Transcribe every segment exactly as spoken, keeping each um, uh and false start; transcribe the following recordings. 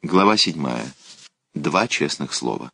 Глава седьмая. Два честных слова.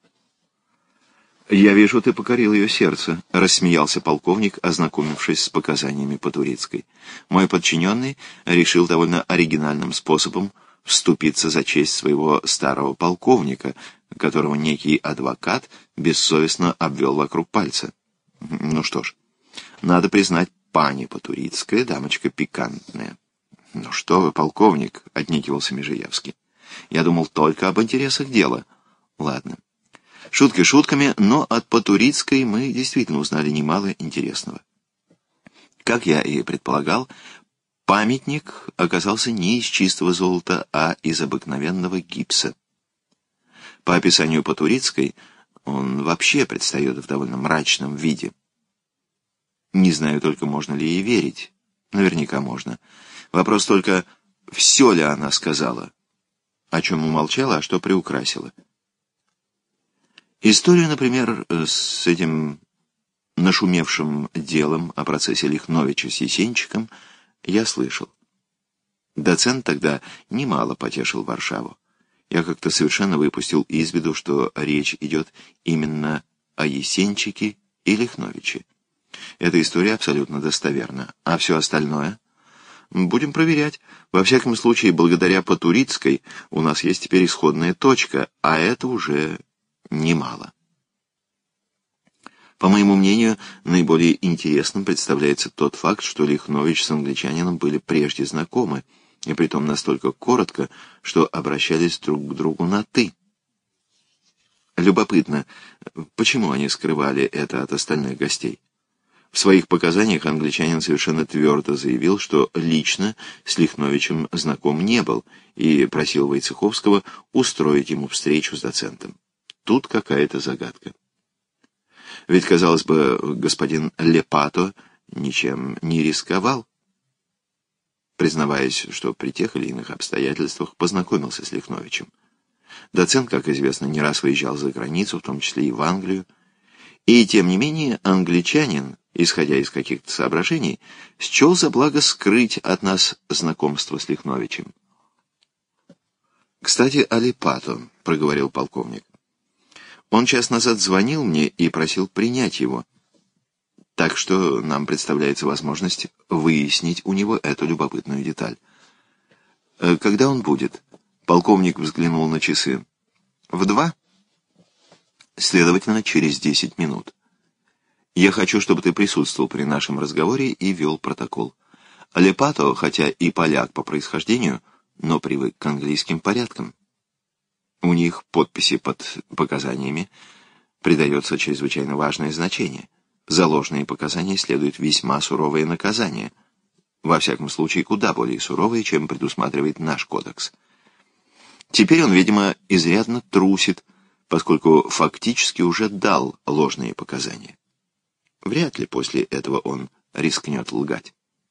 «Я вижу, ты покорил ее сердце», — рассмеялся полковник, ознакомившись с показаниями Потурицкой. «Мой подчиненный решил довольно оригинальным способом вступиться за честь своего старого полковника, которого некий адвокат бессовестно обвел вокруг пальца. Ну что ж, надо признать, пани Потурицкая дамочка пикантная». «Ну что вы, полковник», — отнекивался Межиевский. «Я думал только об интересах дела». «Ладно. Шутки шутками, но от Потурицкой мы действительно узнали немало интересного. Как я и предполагал, памятник оказался не из чистого золота, а из обыкновенного гипса. По описанию Потурицкой, он вообще предстает в довольно мрачном виде. Не знаю только, можно ли ей верить. Наверняка можно. Вопрос только, все ли она сказала, о чем умолчала, а что приукрасила. Историю, например, с этим нашумевшим делом о процессе Лихновича с Есенчиком я слышал. Доцент тогда немало потешил Варшаву. Я как-то совершенно выпустил из виду, что речь идет именно о Есенчике и Лихновиче. Эта история абсолютно достоверна. А все остальное? Будем проверять. Во всяком случае, благодаря Потурицкой у нас есть теперь исходная точка, а это уже немало. По моему мнению, наиболее интересным представляется тот факт, что Лихнович с англичанином были прежде знакомы, и притом настолько коротко, что обращались друг к другу на «ты». Любопытно, почему они скрывали это от остальных гостей? В своих показаниях англичанин совершенно твердо заявил, что лично с Лихновичем знаком не был, и просил Войцеховского устроить ему встречу с доцентом. Тут какая-то загадка. Ведь, казалось бы, господин Лепато ничем не рисковал, признаваясь, что при тех или иных обстоятельствах познакомился с Лихновичем. Доцент, как известно, не раз выезжал за границу, в том числе и в Англию, и, тем не менее, англичанин, исходя из каких-то соображений, счел за благо скрыть от нас знакомство с Лихновичем. «Кстати, о Лепато», — проговорил полковник. «Он час назад звонил мне и просил принять его. Так что нам представляется возможность выяснить у него эту любопытную деталь. Когда он будет?» Полковник взглянул на часы. «В два?» «Следовательно, через десять минут. Я хочу, чтобы ты присутствовал при нашем разговоре и вел протокол. Лепато, хотя и поляк по происхождению, но привык к английским порядкам. У них подписи под показаниями придается чрезвычайно важное значение. За ложные показания следует весьма суровое наказание. Во всяком случае, куда более суровое, чем предусматривает наш кодекс. Теперь он, видимо, изрядно трусит, поскольку фактически уже дал ложные показания. Вряд ли после этого он рискнет лгать».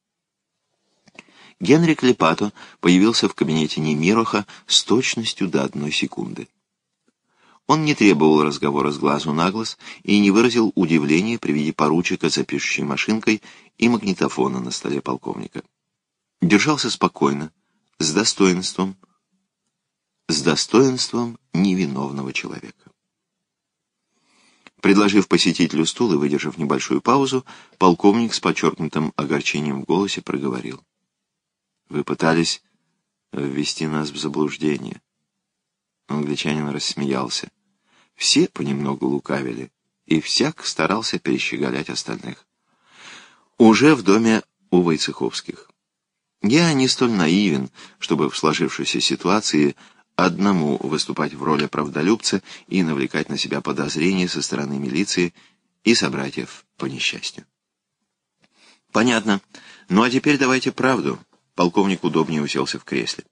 Генрик Лепато появился в кабинете Немироха с точностью до одной секунды. Он не требовал разговора с глазу на глаз и не выразил удивления при виде поручика за пишущей машинкой и магнитофона на столе полковника. Держался спокойно, с достоинством, с достоинством невиновного человека. Предложив посетителю стул и выдержав небольшую паузу, полковник с подчеркнутым огорчением в голосе проговорил: «Вы пытались ввести нас в заблуждение». Англичанин рассмеялся. Все понемногу лукавили, и всяк старался перещеголять остальных. Уже в доме у Войцеховских. Я не столь наивен, чтобы в сложившейся ситуации одному выступать в роли правдолюбца и навлекать на себя подозрения со стороны милиции и собратьев по несчастью. «Понятно. Ну а теперь давайте правду». Полковник удобнее уселся в кресле.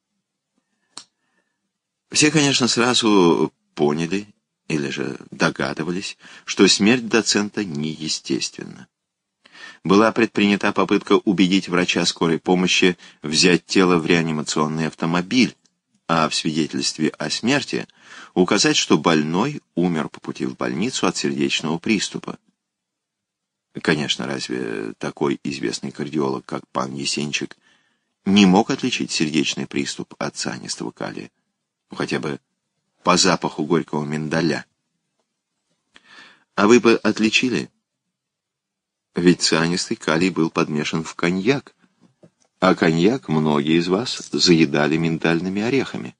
Все, конечно, сразу поняли, или же догадывались, что смерть доцента неестественна. Была предпринята попытка убедить врача скорой помощи взять тело в реанимационный автомобиль, а в свидетельстве о смерти указать, что больной умер по пути в больницу от сердечного приступа. Конечно, разве такой известный кардиолог, как пан Есенчик, не мог отличить сердечный приступ от цианистого калия? хотя бы по запаху горького миндаля. А вы бы отличили? Ведь цианистый калий был подмешан в коньяк, а коньяк многие из вас заедали миндальными орехами.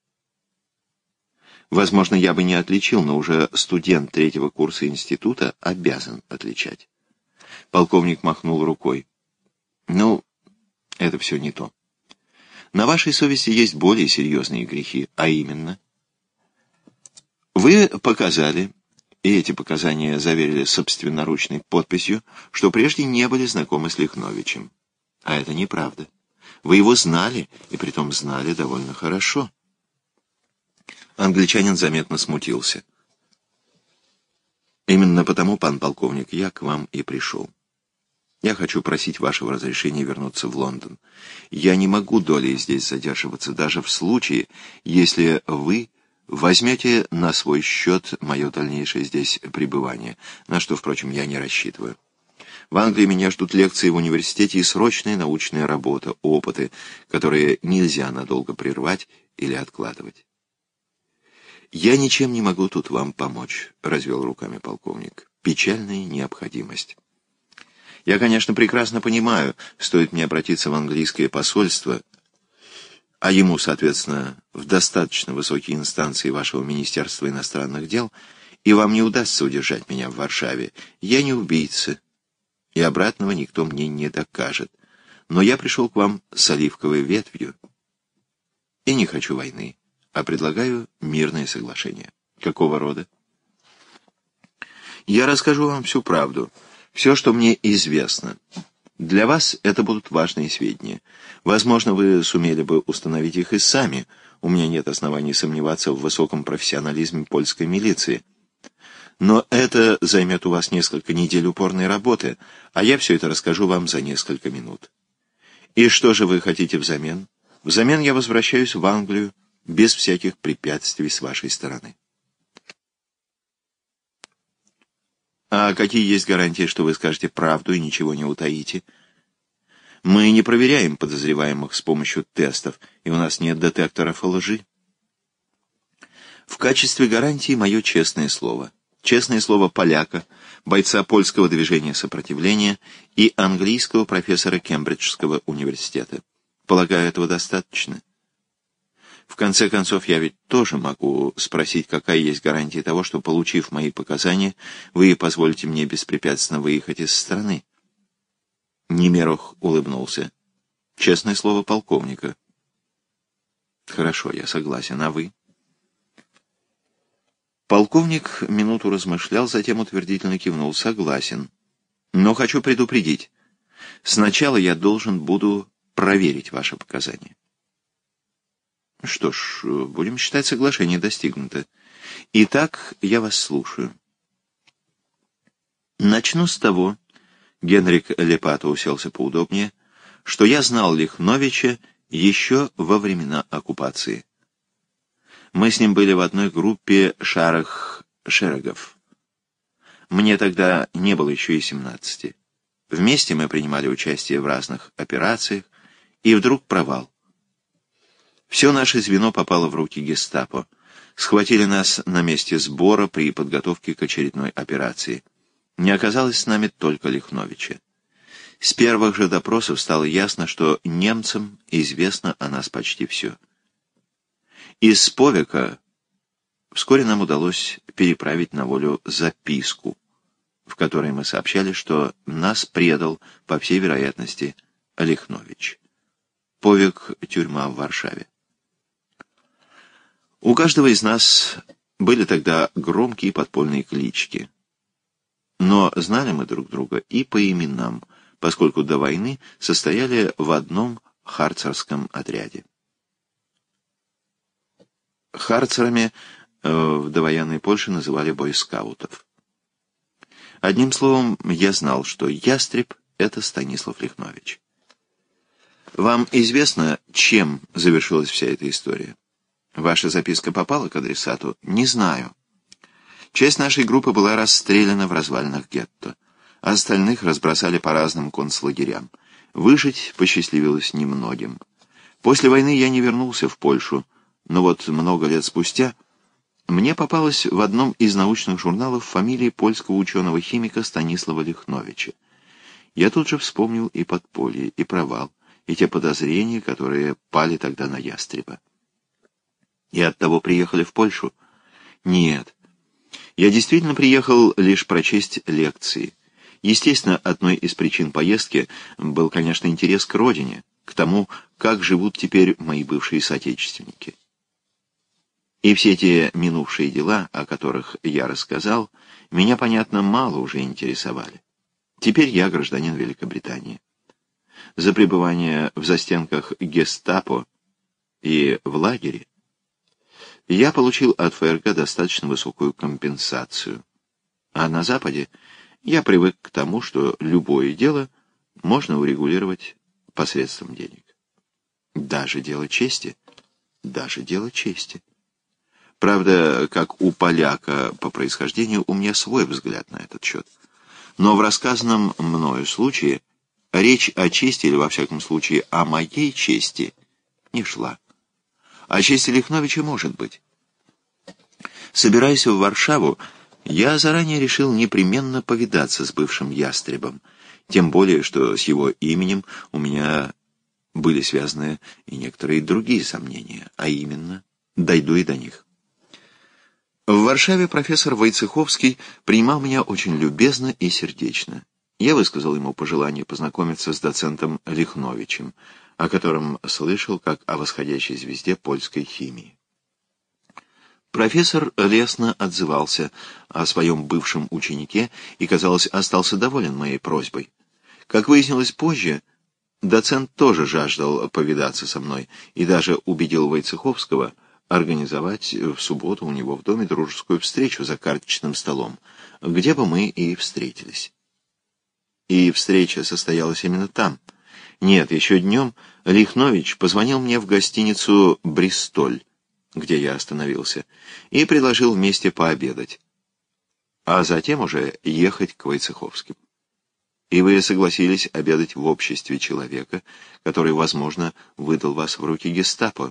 Возможно, я бы не отличил, но уже студент третьего курса института обязан отличать. Полковник махнул рукой. Ну, это все не то. На вашей совести есть более серьезные грехи, а именно... Вы показали, и эти показания заверили собственноручной подписью, что прежде не были знакомы с Лихновичем. А это неправда. Вы его знали, и притом знали довольно хорошо. Англичанин заметно смутился. Именно потому, пан полковник, я к вам и пришел. Я хочу просить вашего разрешения вернуться в Лондон. Я не могу долей здесь задерживаться, даже в случае, если вы возьмете на свой счет мое дальнейшее здесь пребывание, на что, впрочем, я не рассчитываю. В Англии меня ждут лекции в университете и срочная научная работа, опыты, которые нельзя надолго прервать или откладывать. «Я ничем не могу тут вам помочь», — развел руками полковник. «Печальная необходимость. Я, конечно, прекрасно понимаю, стоит мне обратиться в английское посольство, а ему, соответственно, в достаточно высокие инстанции вашего Министерства иностранных дел, и вам не удастся удержать меня в Варшаве. Я не убийца, и обратного никто мне не докажет. Но я пришел к вам с оливковой ветвью и не хочу войны, а предлагаю мирное соглашение». «Какого рода?» «Я расскажу вам всю правду, все, что мне известно. Для вас это будут важные сведения. Возможно, вы сумели бы установить их и сами. У меня нет оснований сомневаться в высоком профессионализме польской милиции. Но это займет у вас несколько недель упорной работы, а я все это расскажу вам за несколько минут. И что же вы хотите взамен? Взамен я возвращаюсь в Англию без всяких препятствий с вашей стороны». «А какие есть гарантии, что вы скажете правду и ничего не утаите?» «Мы не проверяем подозреваемых с помощью тестов, и у нас нет детекторов лжи». «В качестве гарантии мое честное слово. Честное слово поляка, бойца польского движения сопротивления и английского профессора Кембриджского университета. Полагаю, этого достаточно? В конце концов, я ведь тоже могу спросить, какая есть гарантия того, что, получив мои показания, вы позволите мне беспрепятственно выехать из страны». Немерох улыбнулся. «Честное слово полковника». «Хорошо, я согласен. А вы?» Полковник минуту размышлял, затем утвердительно кивнул. «Согласен. Но хочу предупредить. Сначала я должен буду проверить ваши показания». «Что ж, будем считать, соглашение достигнуто. Итак, я вас слушаю». «Начну с того», — Генрик Лепато уселся поудобнее, «что я знал Лихновича еще во времена оккупации. Мы с ним были в одной группе шарах-шерегов. Мне тогда не было еще и семнадцати. Вместе мы принимали участие в разных операциях, и вдруг провал. Все наше звено попало в руки гестапо. Схватили нас на месте сбора при подготовке к очередной операции. Не оказалось с нами только Лихновича. С первых же допросов стало ясно, что немцам известно о нас почти все. Из Повека вскоре нам удалось переправить на волю записку, в которой мы сообщали, что нас предал, по всей вероятности, Лихнович. Повек — тюрьма в Варшаве. У каждого из нас были тогда громкие подпольные клички. Но знали мы друг друга и по именам, поскольку до войны состояли в одном харцерском отряде. Харцерами э, в довоенной Польше называли бойскаутов. Одним словом, я знал, что ястреб — это Станислав Лихнович. Вам известно, чем завершилась вся эта история? Ваша записка попала к адресату? Не знаю. Часть нашей группы была расстреляна в развалинах гетто. Остальных разбросали по разным концлагерям. Выжить посчастливилось немногим. После войны я не вернулся в Польшу, Но вот много лет спустя мне попалась в одном из научных журналов фамилия польского ученого-химика Станислава Лихновича. Я тут же вспомнил и подполье, и провал, и те подозрения, которые пали тогда на Ястреба. И оттого приехали в Польшу? Нет. Я действительно приехал лишь прочесть лекции. Естественно, одной из причин поездки был, конечно, интерес к родине, к тому, как живут теперь мои бывшие соотечественники. И все те минувшие дела, о которых я рассказал, меня, понятно, мало уже интересовали. Теперь я гражданин Великобритании. За пребывание в застенках гестапо и в лагере я получил от ФРГ достаточно высокую компенсацию. А на Западе я привык к тому, что любое дело можно урегулировать посредством денег. Даже дело чести. Даже дело чести. Правда, как у поляка по происхождению, у меня свой взгляд на этот счет. Но в рассказанном мною случае речь о чести, или во всяком случае о моей чести, не шла. О чести Лихновича может быть. Собираясь в Варшаву, я заранее решил непременно повидаться с бывшим Ястребом, тем более, что с его именем у меня были связаны и некоторые другие сомнения, а именно, дойду и до них. В Варшаве профессор Войцеховский принимал меня очень любезно и сердечно. Я высказал ему пожелание познакомиться с доцентом Лихновичем, о котором слышал как о восходящей звезде польской химии. Профессор лестно отзывался о своем бывшем ученике и, казалось, остался доволен моей просьбой. Как выяснилось позже, доцент тоже жаждал повидаться со мной и даже убедил Войцеховского организовать в субботу у него в доме дружескую встречу за карточным столом, где бы мы и встретились. И встреча состоялась именно там. Нет, еще днем Лихнович позвонил мне в гостиницу «Бристоль», где я остановился, и предложил вместе пообедать, а затем уже ехать к Войцеховским. И вы согласились обедать в обществе человека, который, возможно, выдал вас в руки гестапо.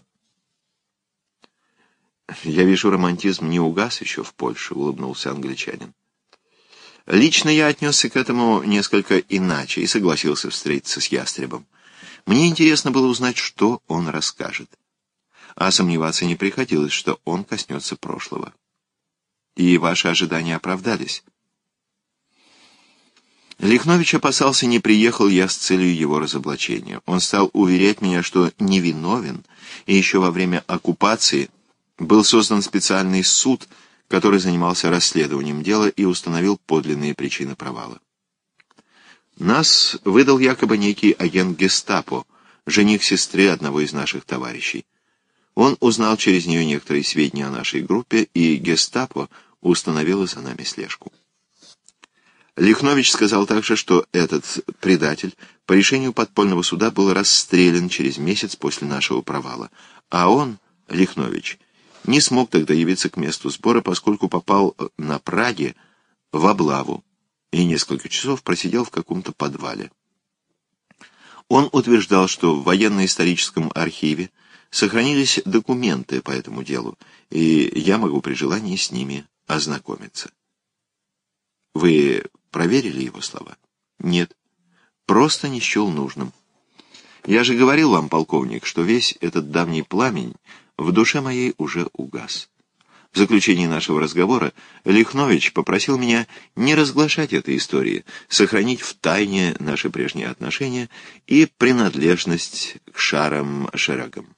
«Я вижу, романтизм не угас еще в Польше», — улыбнулся англичанин. Лично я отнесся к этому несколько иначе и согласился встретиться с Ястребом. Мне интересно было узнать, что он расскажет. А сомневаться не приходилось, что он коснется прошлого. И ваши ожидания оправдались. Лихнович опасался, не приехал я с целью его разоблачения. Он стал уверять меня, что невиновен, и еще во время оккупации был создан специальный суд, который занимался расследованием дела и установил подлинные причины провала. Нас выдал якобы некий агент гестапо, жених сестры одного из наших товарищей. Он узнал через нее некоторые сведения о нашей группе, и гестапо установило за нами слежку. Лихнович сказал также, что этот предатель по решению подпольного суда был расстрелян через месяц после нашего провала, а он, Лихнович, не смог тогда явиться к месту сбора, поскольку попал на Праге в облаву и несколько часов просидел в каком-то подвале. Он утверждал, что в военно-историческом архиве сохранились документы по этому делу, и я могу при желании с ними ознакомиться. Вы проверили его слова? Нет, просто не счел нужным. Я же говорил вам, полковник, что весь этот давний пламень в душе моей уже угас. В заключении нашего разговора Лихнович попросил меня не разглашать этой истории, сохранить в тайне наши прежние отношения и принадлежность к шарам-шерагам.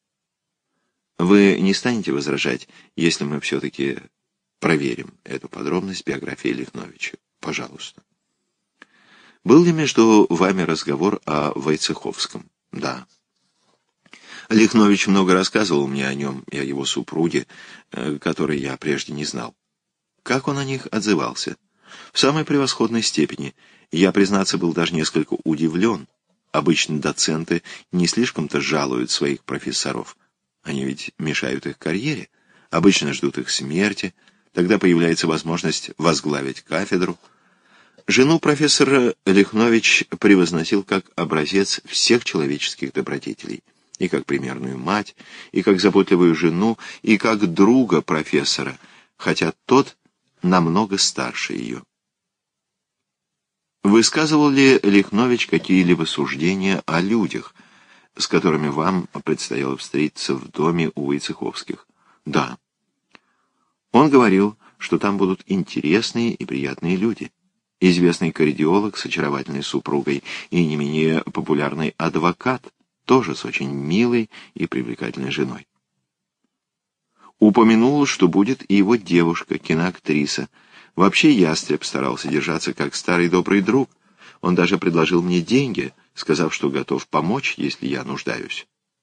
Вы не станете возражать, если мы все-таки проверим эту подробность биографии Лихновича? Пожалуйста. Был ли между вами разговор о Войцеховском? Да. Лихнович много рассказывал мне о нем и о его супруге, которой я прежде не знал. Как он о них отзывался? В самой превосходной степени. Я, признаться, был даже несколько удивлен. Обычно доценты не слишком-то жалуют своих профессоров. Они ведь мешают их карьере, обычно ждут их смерти, тогда появляется возможность возглавить кафедру. Жену профессора Лихнович превозносил как образец всех человеческих добродетелей. и как примерную мать, и как заботливую жену, и как друга профессора, хотя тот намного старше ее. Высказывал ли Лихнович какие-либо суждения о людях, с которыми вам предстояло встретиться в доме у Войцеховских? Да. Он говорил, что там будут интересные и приятные люди. Известный кардиолог с очаровательной супругой и не менее популярный адвокат, тоже с очень милой и привлекательной женой. Упомянул, что будет и его девушка, киноактриса. Вообще Ястреб старался держаться как старый добрый друг. Он даже предложил мне деньги, сказав, что готов помочь, если я нуждаюсь.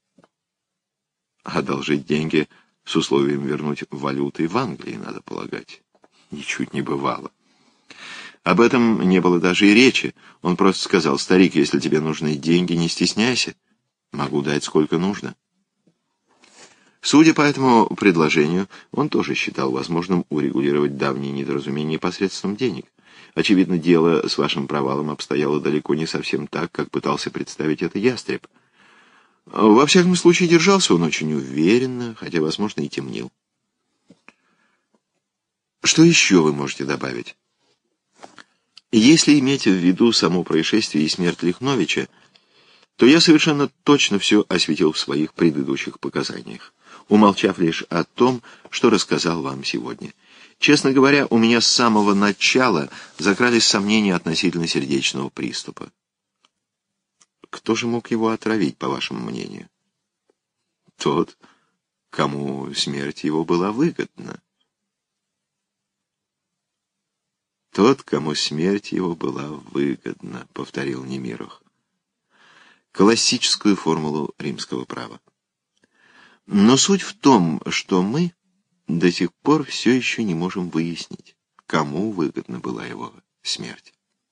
Одолжить деньги с условием вернуть валютой в Англии, надо полагать. Ничуть не бывало. Об этом не было даже и речи. Он просто сказал: «Старик, если тебе нужны деньги, не стесняйся. Могу дать сколько нужно». Судя по этому предложению, он тоже считал возможным урегулировать давние недоразумения посредством денег. Очевидно, дело с вашим провалом обстояло далеко не совсем так, как пытался представить это Ястреб. Во всяком случае, держался он очень уверенно, хотя, возможно, и темнил. Что еще вы можете добавить? Если иметь в виду само происшествие и смерть Лихновича, то я совершенно точно все осветил в своих предыдущих показаниях, умолчав лишь о том, что рассказал вам сегодня. Честно говоря, у меня с самого начала закрались сомнения относительно сердечного приступа. Кто же мог его отравить, по вашему мнению? Тот, кому смерть его была выгодна. Тот, кому смерть его была выгодна, повторил Немиров. Классическую формулу римского права. Но суть в том, что мы до сих пор все еще не можем выяснить, кому выгодна была его смерть.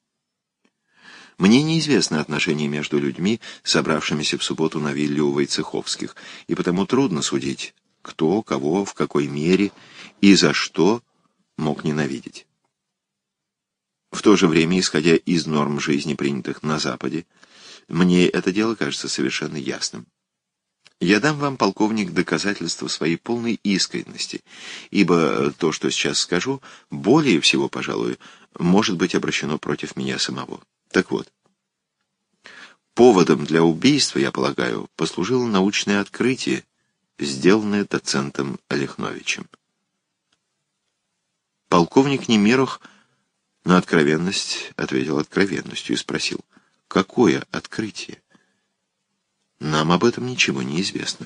Мне неизвестно отношения между людьми, собравшимися в субботу на вилле у Войцеховских, и потому трудно судить, кто, кого, в какой мере и за что мог ненавидеть. В то же время, исходя из норм жизни, принятых на Западе, мне это дело кажется совершенно ясным. Я дам вам, полковник, доказательства своей полной искренности, ибо то, что сейчас скажу, более всего, пожалуй, может быть обращено против меня самого. Так вот, поводом для убийства, я полагаю, послужило научное открытие, сделанное доцентом Лихновичем. Полковник Немиров на откровенность ответил откровенностью и спросил: какое открытие? Нам об этом ничего не известно.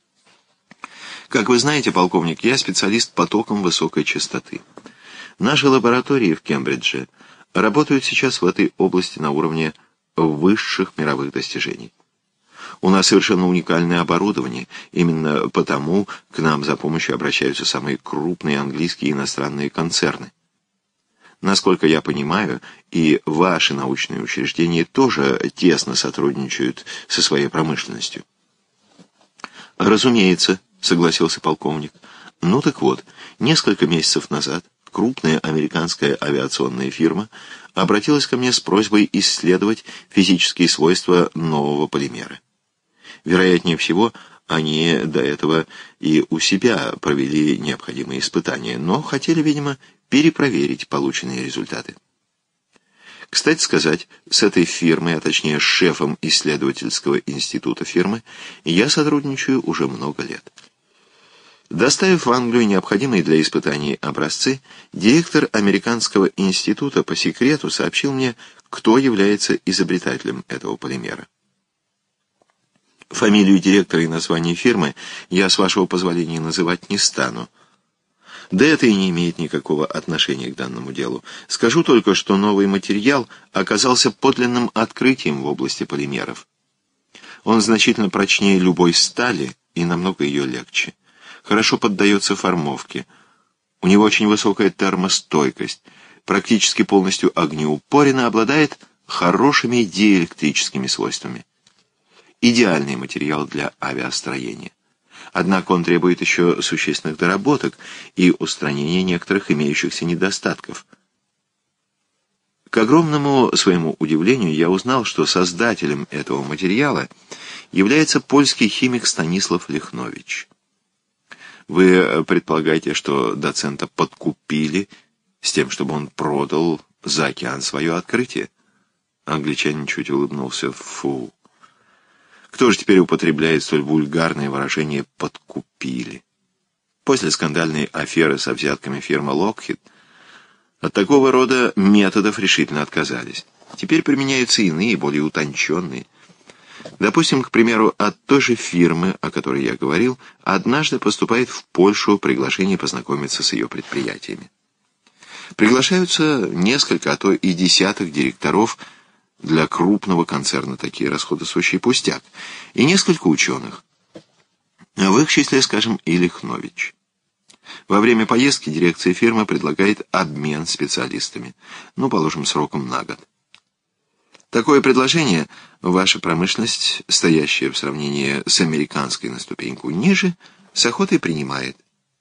Как вы знаете, полковник, я специалист по токам высокой частоты. Наши лаборатории в Кембридже работают сейчас в этой области на уровне высших мировых достижений. У нас совершенно уникальное оборудование, именно потому к нам за помощью обращаются самые крупные английские и иностранные концерны. Насколько я понимаю, и ваши научные учреждения тоже тесно сотрудничают со своей промышленностью. Разумеется, согласился полковник. Ну так вот, несколько месяцев назад крупная американская авиационная фирма обратилась ко мне с просьбой исследовать физические свойства нового полимера. Вероятнее всего, они до этого и у себя провели необходимые испытания, но хотели, видимо, перепроверить полученные результаты. Кстати сказать, с этой фирмой, а точнее с шефом исследовательского института фирмы, я сотрудничаю уже много лет. Доставив в Англию необходимые для испытаний образцы, директор американского института по секрету сообщил мне, кто является изобретателем этого полимера. Фамилию директора и название фирмы я, с вашего позволения, называть не стану. Да это и не имеет никакого отношения к данному делу. Скажу только, что новый материал оказался подлинным открытием в области полимеров. Он значительно прочнее любой стали и намного ее легче. Хорошо поддается формовке. У него очень высокая термостойкость, практически полностью огнеупорен и обладает хорошими диэлектрическими свойствами. Идеальный материал для авиастроения. Однако он требует еще существенных доработок и устранения некоторых имеющихся недостатков. К огромному своему удивлению я узнал, что создателем этого материала является польский химик Станислав Лихнович. Вы предполагаете, что доцента подкупили с тем, чтобы он продал за океан свое открытие? Англичанин чуть улыбнулся. Фу! Кто же теперь употребляет столь вульгарное выражение «подкупили»? После скандальной аферы со взятками фирмы Lockheed от такого рода методов решительно отказались. Теперь применяются иные, более утонченные. Допустим, к примеру, от той же фирмы, о которой я говорил, однажды поступает в Польшу приглашение познакомиться с ее предприятиями. Приглашаются несколько, а то и десяток директоров. Для крупного концерна такие расходы сущий пустяк. И несколько ученых. В их числе, скажем, и Лихнович. Во время поездки дирекция фирмы предлагает обмен специалистами. Ну, положим, сроком на год. Такое предложение ваша промышленность, стоящая в сравнении с американской на ступеньку ниже, с охотой принимает.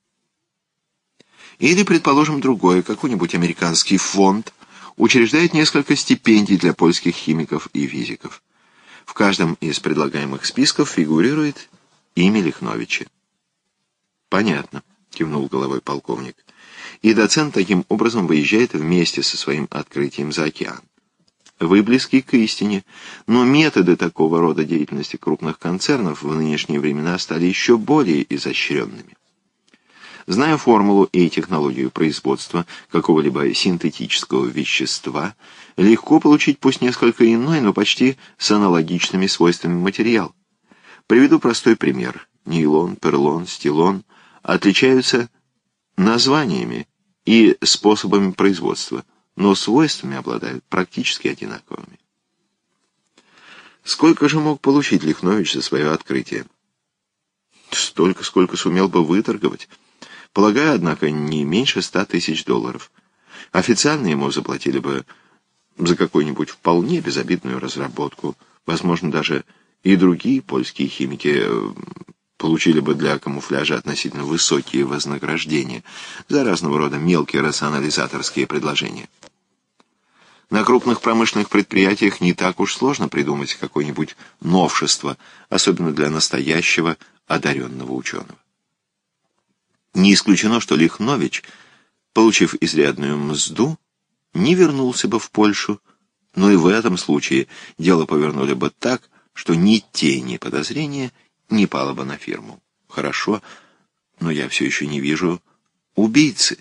Или, предположим, другое, какой-нибудь американский фонд учреждает несколько стипендий для польских химиков и физиков. В каждом из предлагаемых списков фигурирует имя Лихновича. «Понятно», — кивнул головой полковник. «И доцент таким образом выезжает вместе со своим открытием за океан. Вы близки к истине, но методы такого рода деятельности крупных концернов в нынешние времена стали еще более изощренными. Зная формулу и технологию производства какого-либо синтетического вещества, легко получить пусть несколько иной, но почти с аналогичными свойствами материал. Приведу простой пример. Нейлон, перлон, стилон отличаются названиями и способами производства, но свойствами обладают практически одинаковыми. Сколько же мог получить Лихнович за свое открытие? Столько, сколько сумел бы выторговать. Полагаю, однако, не меньше ста тысяч долларов. Официально ему заплатили бы за какую-нибудь вполне безобидную разработку. Возможно, даже и другие польские химики получили бы для камуфляжа относительно высокие вознаграждения за разного рода мелкие рационализаторские предложения. На крупных промышленных предприятиях не так уж сложно придумать какое-нибудь новшество, особенно для настоящего одаренного ученого. Не исключено, что Лихнович, получив изрядную мзду, не вернулся бы в Польшу, но и в этом случае дело повернули бы так, что ни тени подозрения не пало бы на фирму. Хорошо, но я все еще не вижу убийцы.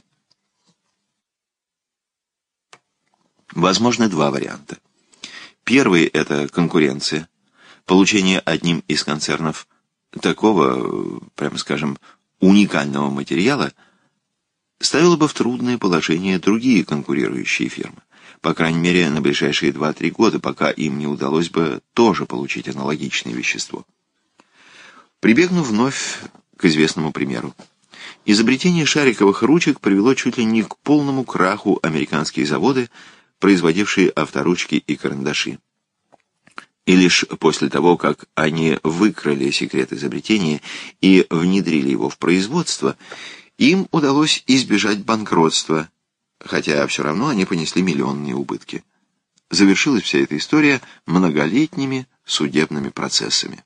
Возможны два варианта. Первый — это конкуренция. Получение одним из концернов такого, прямо скажем, уникального материала ставило бы в трудное положение другие конкурирующие фирмы, по крайней мере, на ближайшие два-три года, пока им не удалось бы тоже получить аналогичное вещество. Прибегну вновь к известному примеру. Изобретение шариковых ручек привело чуть ли не к полному краху американские заводы, производившие авторучки и карандаши. И лишь после того, как они выкрали секрет изобретения и внедрили его в производство, им удалось избежать банкротства, хотя все равно они понесли миллионные убытки. Завершилась вся эта история многолетними судебными процессами.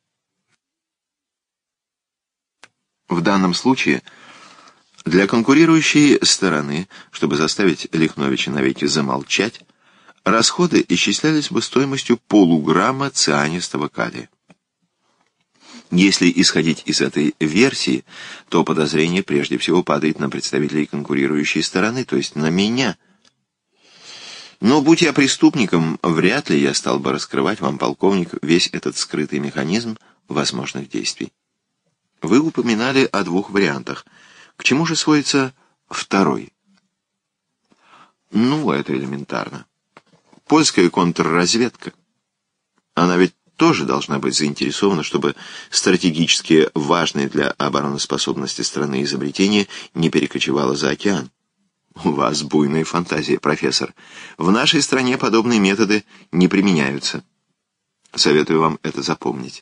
В данном случае для конкурирующей стороны, чтобы заставить Лихновича навеки замолчать, расходы исчислялись бы стоимостью полуграмма цианистого калия. Если исходить из этой версии, то подозрение прежде всего падает на представителей конкурирующей стороны, то есть на меня. Но, будь я преступником, вряд ли я стал бы раскрывать вам, полковник, весь этот скрытый механизм возможных действий. Вы упоминали о двух вариантах. К чему же сводится второй? Ну, это элементарно. Польская контрразведка. Она ведь тоже должна быть заинтересована, чтобы стратегически важное для обороноспособности страны изобретение не перекочевало за океан. У вас буйная фантазия, профессор. В нашей стране подобные методы не применяются. Советую вам это запомнить.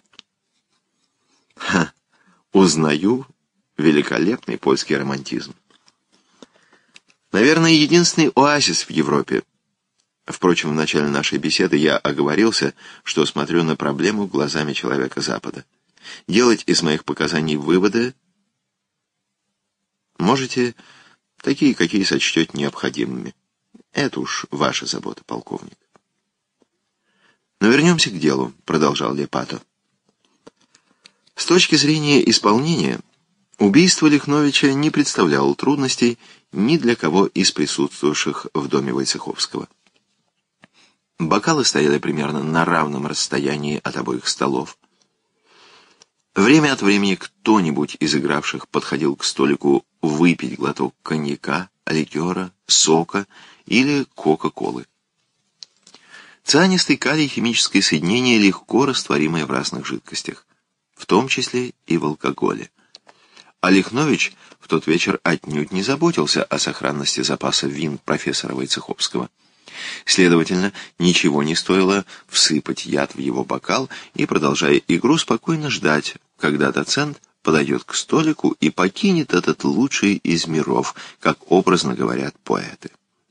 Ха, узнаю великолепный польский романтизм. Наверное, единственный оазис в Европе, Впрочем, в начале нашей беседы я оговорился, что смотрю на проблему глазами человека Запада. Делать из моих показаний выводы можете такие, какие сочтете необходимыми. Это уж ваша забота, полковник. Но вернемся к делу, продолжал Лепато. С точки зрения исполнения, убийство Лихновича не представляло трудностей ни для кого из присутствовавших в доме Войцеховского. Бокалы стояли примерно на равном расстоянии от обоих столов. Время от времени кто-нибудь из игравших подходил к столику выпить глоток коньяка, ликера, сока или кока-колы. Цианистый калий — химическое соединение, легко растворимое в разных жидкостях, в том числе и в алкоголе. А Лихнович в тот вечер отнюдь не заботился о сохранности запаса вин профессора Войцеховского. Следовательно, ничего не стоило всыпать яд в его бокал и, продолжая игру, спокойно ждать, когда доцент подойдет к столику и покинет этот лучший из миров, как образно говорят поэты.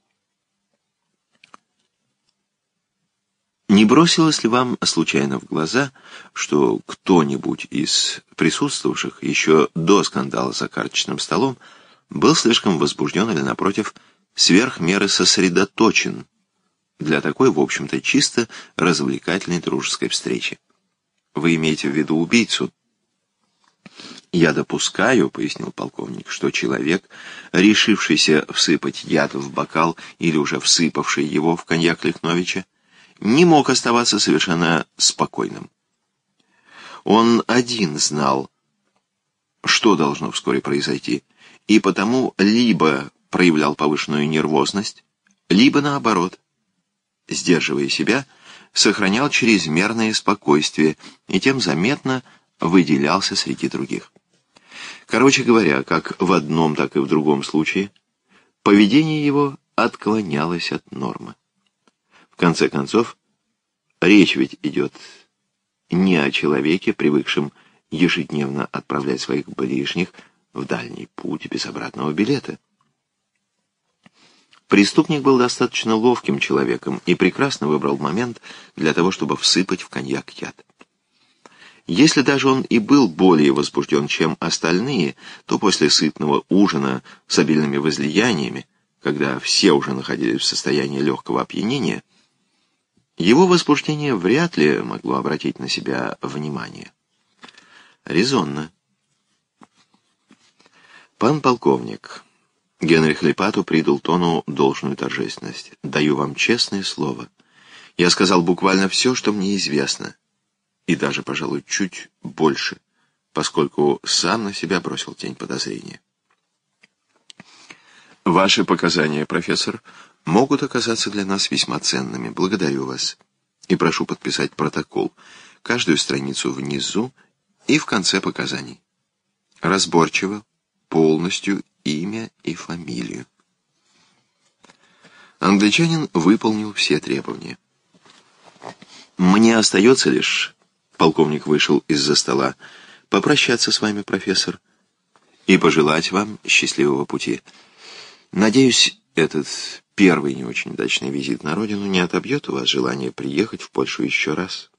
Не бросилось ли вам случайно в глаза, что кто-нибудь из присутствовавших еще до скандала за карточным столом был слишком возбужден или, напротив, сверх меры сосредоточен для такой, в общем-то, чисто развлекательной дружеской встречи? Вы имеете в виду убийцу? «Я допускаю, — пояснил полковник, — что человек, решившийся всыпать яд в бокал или уже всыпавший его в коньяк Лихновича, не мог оставаться совершенно спокойным. Он один знал, что должно вскоре произойти, и потому либо проявлял повышенную нервозность, либо, наоборот, сдерживая себя, сохранял чрезмерное спокойствие и тем заметно выделялся среди других. Короче говоря, как в одном, так и в другом случае, поведение его отклонялось от нормы. В конце концов, речь ведь идет не о человеке, привыкшем ежедневно отправлять своих ближних в дальний путь без обратного билета. Преступник был достаточно ловким человеком и прекрасно выбрал момент для того, чтобы всыпать в коньяк яд. Если даже он и был более возбужден, чем остальные, то после сытного ужина с обильными возлияниями, когда все уже находились в состоянии легкого опьянения, его возбуждение вряд ли могло обратить на себя внимание. Резонно. Пан полковник, Генрих Лепато придал тону должную торжественность. Даю вам честное слово. Я сказал буквально все, что мне известно. И даже, пожалуй, чуть больше, поскольку сам на себя бросил тень подозрения. Ваши показания, профессор, могут оказаться для нас весьма ценными. Благодарю вас. И прошу подписать протокол, каждую страницу внизу и в конце показаний. Разборчиво, полностью имя и фамилию. Англичанин выполнил все требования. Мне остается лишь... Полковник вышел из-за стола. Попрощаться с вами, профессор, и пожелать вам счастливого пути. Надеюсь, этот первый не очень удачный визит на родину не отобьет у вас желание приехать в Польшу еще раз.